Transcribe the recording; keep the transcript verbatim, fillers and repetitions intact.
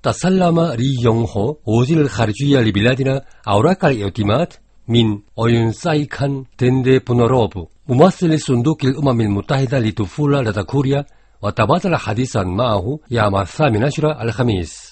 تسلم لي يونغ هو وزير الخارجية لبلادنا أوراق الاعتماد من أوينساي خان ديندي بونوروف ممثل صندوق الأمم المتحدة لطفولة لدى كوريا، وتبادل حديثا معه يوم الثامن عشر الخميس.